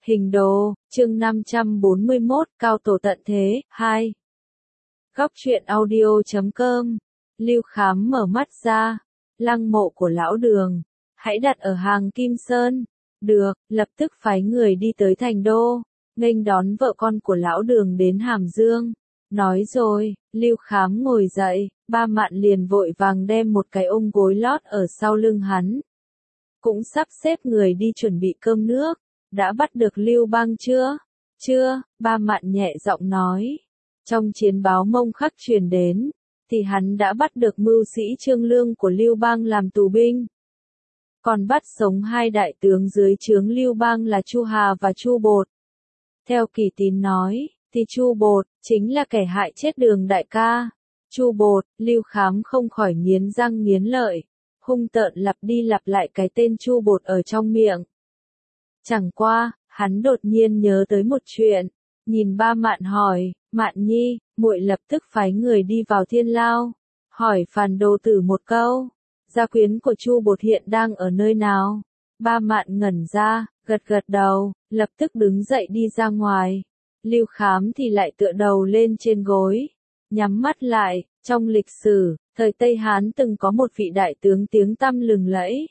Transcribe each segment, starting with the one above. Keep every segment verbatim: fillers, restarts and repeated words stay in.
Hình đồ, chương năm trăm bốn mươi mốt, cao tổ tận thế, hai. Góc truyện audio chấm com. Lưu Khám mở mắt ra. Lăng mộ của lão Đường. Hãy đặt ở hàng Kim Sơn. Được, lập tức phái người đi tới thành đô. Nghênh đón vợ con của lão Đường đến Hàm Dương. Nói rồi, Lưu Khám ngồi dậy, Ba Mạn liền vội vàng đem một cái ôm gối lót ở sau lưng hắn. Cũng sắp xếp người đi chuẩn bị cơm nước. Đã bắt được Lưu Bang chưa? Chưa, Ba Mạn nhẹ giọng nói. Trong chiến báo Mông Khắc truyền đến, thì hắn đã bắt được mưu sĩ Trương Lương của Lưu Bang làm tù binh. Còn bắt sống hai đại tướng dưới trướng Lưu Bang là Chu Hà và Chu Bột. Theo Kỳ Tín nói, thì Chu Bột chính là kẻ hại chết Đường đại ca. Chu Bột, Lưu Khám không khỏi nghiến răng nghiến lợi, hung tợn lặp đi lặp lại cái tên Chu Bột ở trong miệng. Chẳng qua, hắn đột nhiên nhớ tới một chuyện, nhìn Ba Mạn hỏi, Mạn Nhi, muội lập tức phái người đi vào Thiên Lao, hỏi Phàn Đồ Tử một câu, gia quyến của Chu Bột hiện đang ở nơi nào? Ba Mạn ngẩn ra, gật gật đầu, lập tức đứng dậy đi ra ngoài. Lưu Khám thì lại tựa đầu lên trên gối, nhắm mắt lại. Trong lịch sử, thời Tây Hán từng có một vị đại tướng tiếng tăm lừng lẫy,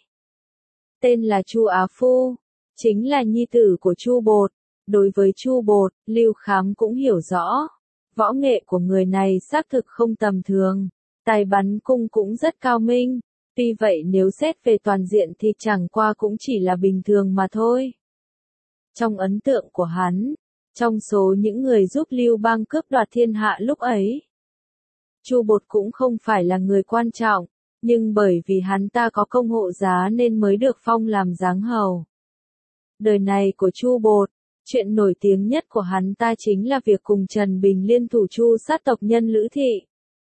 tên là Chu Á Phu, chính là nhi tử của Chu Bột. Đối với Chu Bột, Lưu Khám cũng hiểu rõ, võ nghệ của người này xác thực không tầm thường, tài bắn cung cũng rất cao minh. Tuy vậy nếu xét về toàn diện thì chẳng qua cũng chỉ là bình thường mà thôi. Trong ấn tượng của hắn, trong số những người giúp Lưu Bang cướp đoạt thiên hạ lúc ấy, Chu Bột cũng không phải là người quan trọng, nhưng bởi vì hắn ta có công hộ giá nên mới được phong làm giáng hầu. Đời này của Chu Bột, chuyện nổi tiếng nhất của hắn ta chính là việc cùng Trần Bình liên thủ tru sát tộc nhân Lữ Thị.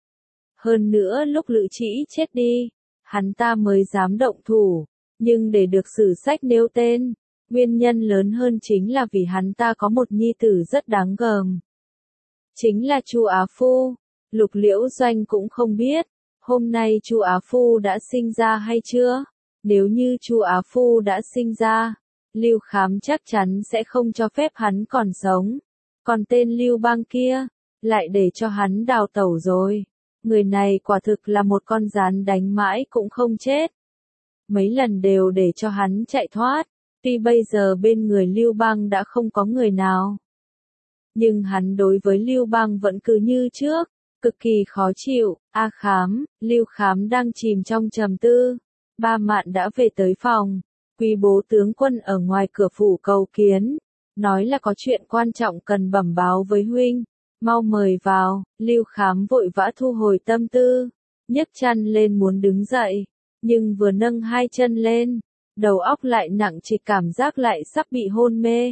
Hơn nữa lúc Lữ Trĩ chết đi, hắn ta mới dám động thủ, nhưng để được sử sách nêu tên, nguyên nhân lớn hơn chính là vì hắn ta có một nhi tử rất đáng gờm. Chính là Chu Á Phu. Lục Liễu Doanh cũng không biết, hôm nay Chu Á Phu đã sinh ra hay chưa? Nếu như Chu Á Phu đã sinh ra, Lưu Khám chắc chắn sẽ không cho phép hắn còn sống. Còn tên Lưu Bang kia, lại để cho hắn đào tẩu rồi. Người này quả thực là một con gián đánh mãi cũng không chết. Mấy lần đều để cho hắn chạy thoát, tuy bây giờ bên người Lưu Bang đã không có người nào. Nhưng hắn đối với Lưu Bang vẫn cứ như trước. Cực kỳ khó chịu. A Khám, Lưu Khám đang chìm trong trầm tư. Ba Mạn đã về tới phòng. Quý bố tướng quân ở ngoài cửa phủ cầu kiến. Nói là có chuyện quan trọng cần bẩm báo với huynh. Mau mời vào. Lưu Khám vội vã thu hồi tâm tư. Nhấc chăn lên muốn đứng dậy. Nhưng vừa nâng hai chân lên, đầu óc lại nặng trịch cảm giác lại sắp bị hôn mê.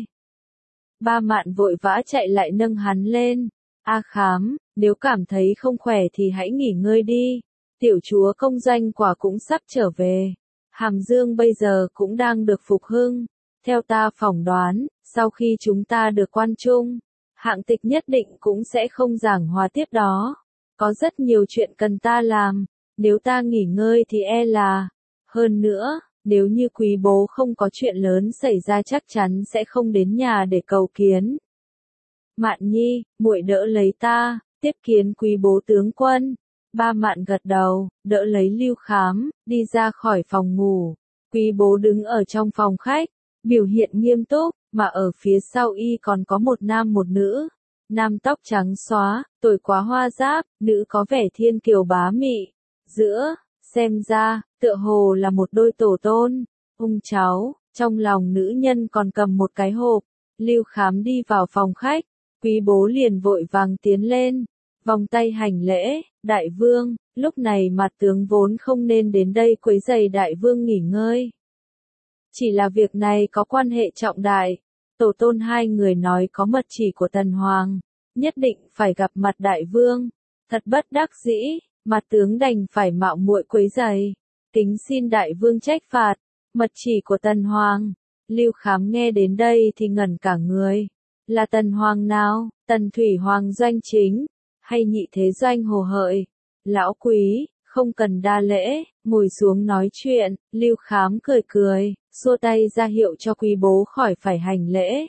Ba Mạn vội vã chạy lại nâng hắn lên. A Khám, nếu cảm thấy không khỏe thì hãy nghỉ ngơi đi. Tiểu chúa công danh quả cũng sắp trở về. Hàm Dương bây giờ cũng đang được phục hưng. Theo ta phỏng đoán, sau khi chúng ta được quan trung, hạng tịch nhất định cũng sẽ không giảng hòa tiếp đó. Có rất nhiều chuyện cần ta làm. Nếu ta nghỉ ngơi thì e là. Hơn nữa, nếu như quý bố không có chuyện lớn xảy ra chắc chắn sẽ không đến nhà để cầu kiến. Mạn Nhi, muội đỡ lấy ta, tiếp kiến quý bố tướng quân. Ba Mạn gật đầu, đỡ lấy Lưu Khám, đi ra khỏi phòng ngủ. Quý bố đứng ở trong phòng khách, biểu hiện nghiêm túc, mà ở phía sau y còn có một nam một nữ. Nam tóc trắng xóa, tuổi quá hoa giáp, nữ có vẻ thiên kiều bá mị. Giữa, xem ra, tựa hồ là một đôi tổ tôn, ung cháu, trong lòng nữ nhân còn cầm một cái hộp. Lưu Khám đi vào phòng khách. Quý bố liền vội vàng tiến lên, vòng tay hành lễ, đại vương, lúc này mặt tướng vốn không nên đến đây quấy rầy đại vương nghỉ ngơi. Chỉ là việc này có quan hệ trọng đại, tổ tôn hai người nói có mật chỉ của Tần Hoàng, nhất định phải gặp mặt đại vương, thật bất đắc dĩ, mặt tướng đành phải mạo muội quấy rầy, kính xin đại vương trách phạt, mật chỉ của Tần Hoàng. Lưu Khám nghe đến đây thì ngẩn cả người. Là Tần Hoàng nào? Tần Thủy Hoàng doanh chính, hay nhị thế doanh Hồ Hợi? Lão quý, không cần đa lễ, ngồi xuống nói chuyện. Lưu Khám cười cười, xua tay ra hiệu cho quý bố khỏi phải hành lễ.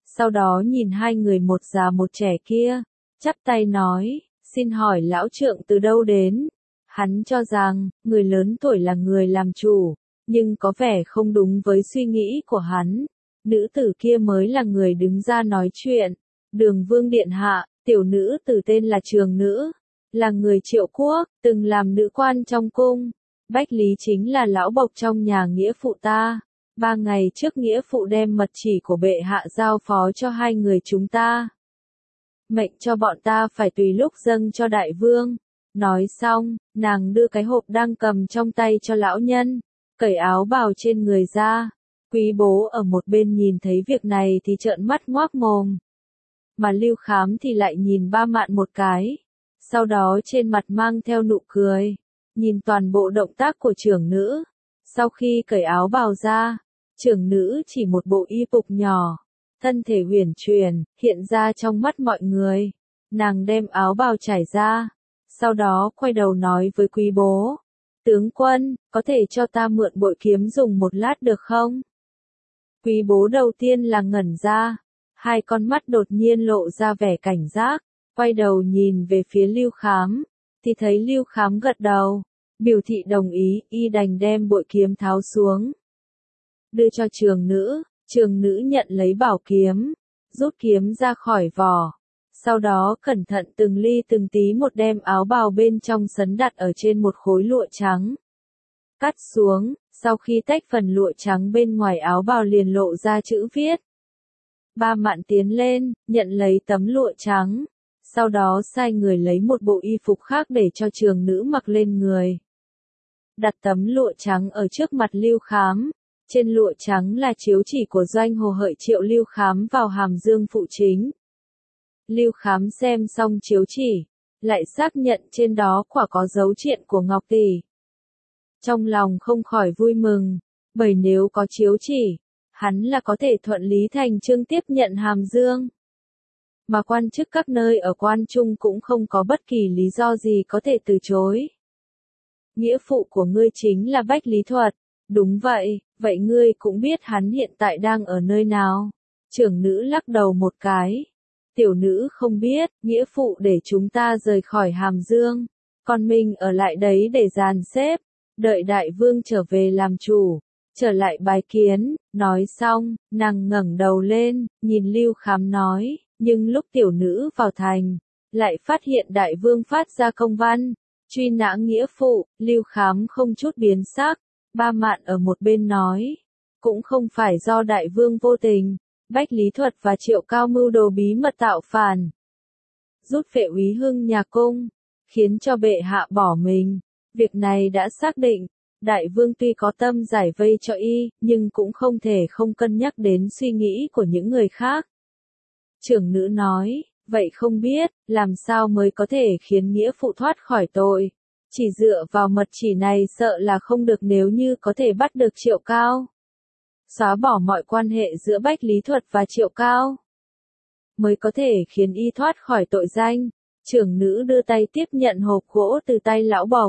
sau đó nhìn hai người một già một trẻ kia, chắp tay nói, xin hỏi lão trượng từ đâu đến? Hắn cho rằng, người lớn tuổi là người làm chủ, nhưng có vẻ không đúng với suy nghĩ của hắn. Nữ tử kia mới là người đứng ra nói chuyện. Đường Vương điện hạ, tiểu nữ tử tên là Trường Nữ, là người Triệu quốc, từng làm nữ quan trong cung. Bách Lý chính là lão bộc trong nhà nghĩa phụ ta. Ba ngày trước nghĩa phụ đem mật chỉ của bệ hạ giao phó cho hai người chúng ta. Mệnh cho bọn ta phải tùy lúc dâng cho đại vương. Nói xong, nàng đưa cái hộp đang cầm trong tay cho lão nhân, cởi áo bào trên người ra. Quý bố ở một bên nhìn thấy việc này thì trợn mắt ngoác mồm. Mà Lưu Khám thì lại nhìn Ba Mạn một cái. Sau đó trên mặt mang theo nụ cười, nhìn toàn bộ động tác của trưởng nữ. Sau khi cởi áo bào ra, trưởng nữ chỉ một bộ y phục nhỏ, thân thể huyền chuyển, hiện ra trong mắt mọi người. Nàng đem áo bào trải ra, sau đó quay đầu nói với quý bố. Tướng quân, có thể cho ta mượn bội kiếm dùng một lát được không? Quý bố đầu tiên là ngẩn ra, hai con mắt đột nhiên lộ ra vẻ cảnh giác, quay đầu nhìn về phía Lưu Khám, thì thấy Lưu Khám gật đầu, biểu thị đồng ý, y đành đem bội kiếm tháo xuống. Đưa cho Trường Nữ, Trường Nữ nhận lấy bảo kiếm, rút kiếm ra khỏi vỏ. Sau đó cẩn thận từng ly từng tí một đem áo bào bên trong sấn đặt ở trên một khối lụa trắng. Cắt xuống, sau khi tách phần lụa trắng bên ngoài áo bào liền lộ ra chữ viết. Ba Mạn tiến lên, nhận lấy tấm lụa trắng. Sau đó sai người lấy một bộ y phục khác để cho Trường Nữ mặc lên người. Đặt tấm lụa trắng ở trước mặt Lưu Khám. Trên lụa trắng là chiếu chỉ của doanh Hồ Hợi triệu Lưu Khám vào Hàm Dương phụ chính. Lưu Khám xem xong chiếu chỉ, lại xác nhận trên đó quả có dấu triện của Ngọc Tỷ. Trong lòng không khỏi vui mừng, bởi nếu có chiếu chỉ, hắn là có thể thuận lý thành chương tiếp nhận Hàm Dương. Mà quan chức các nơi ở quan trung cũng không có bất kỳ lý do gì có thể từ chối. Nghĩa phụ của ngươi chính là Bách Lý Thuật. Đúng vậy, vậy ngươi cũng biết hắn hiện tại đang ở nơi nào? Trưởng nữ lắc đầu một cái. Tiểu nữ không biết, nghĩa phụ để chúng ta rời khỏi Hàm Dương. Còn mình ở lại đấy để dàn xếp, đợi đại vương trở về làm chủ, trở lại bái kiến. Nói xong, nàng ngẩng đầu lên, nhìn Lưu Khám nói, nhưng lúc tiểu nữ vào thành, lại phát hiện đại vương phát ra công văn, truy nã nghĩa phụ. Lưu Khám không chút biến sắc. Ba Mạn ở một bên nói, cũng không phải do đại vương vô tình, Bách Lý Thuật và Triệu Cao mưu đồ bí mật tạo phản, rút Vệ úy Hưng nhà cung, khiến cho bệ hạ bỏ mình. Việc này đã xác định, đại vương tuy có tâm giải vây cho y, nhưng cũng không thể không cân nhắc đến suy nghĩ của những người khác. Trưởng nữ nói, vậy không biết, làm sao mới có thể khiến nghĩa phụ thoát khỏi tội? Chỉ dựa vào mật chỉ này sợ là không được, nếu như có thể bắt được Triệu Cao, xóa bỏ mọi quan hệ giữa Bách Lý Thuật và Triệu Cao, mới có thể khiến y thoát khỏi tội danh. Trưởng nữ đưa tay tiếp nhận hộp gỗ từ tay lão bộc,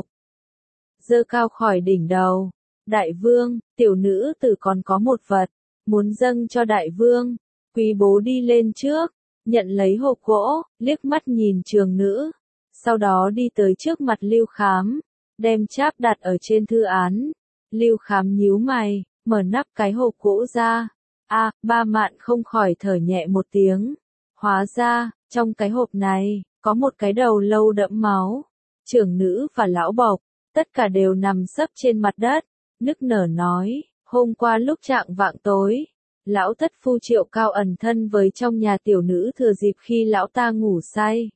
giơ cao khỏi đỉnh đầu. Đại vương, tiểu nữ tử còn có một vật, muốn dâng cho đại vương. Quý bố đi lên trước, nhận lấy hộp gỗ, liếc mắt nhìn Trường Nữ. Sau đó đi tới trước mặt Lưu Khám, đem cháp đặt ở trên thư án. Lưu Khám nhíu mày, mở nắp cái hộp gỗ ra. A, à, Ba Mạn không khỏi thở nhẹ một tiếng. Hóa ra, trong cái hộp này, có một cái đầu lâu đẫm máu. Trưởng nữ và lão bộc, tất cả đều nằm sấp trên mặt đất, nức nở nói, hôm qua lúc trạng vạng tối, lão thất phu Triệu Cao ẩn thân với trong nhà tiểu nữ thừa dịp khi lão ta ngủ say.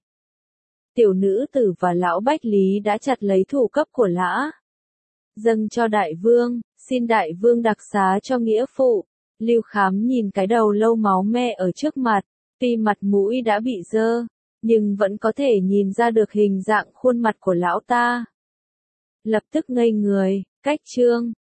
Tiểu nữ tử và lão Bách Lý đã chặt lấy thủ cấp của lã, dâng cho đại vương, xin đại vương đặc xá cho nghĩa phụ. Lưu Khám nhìn cái đầu lâu máu me ở trước mặt, tuy mặt mũi đã bị dơ, nhưng vẫn có thể nhìn ra được hình dạng khuôn mặt của lão ta. Lập tức ngây người, cách chương.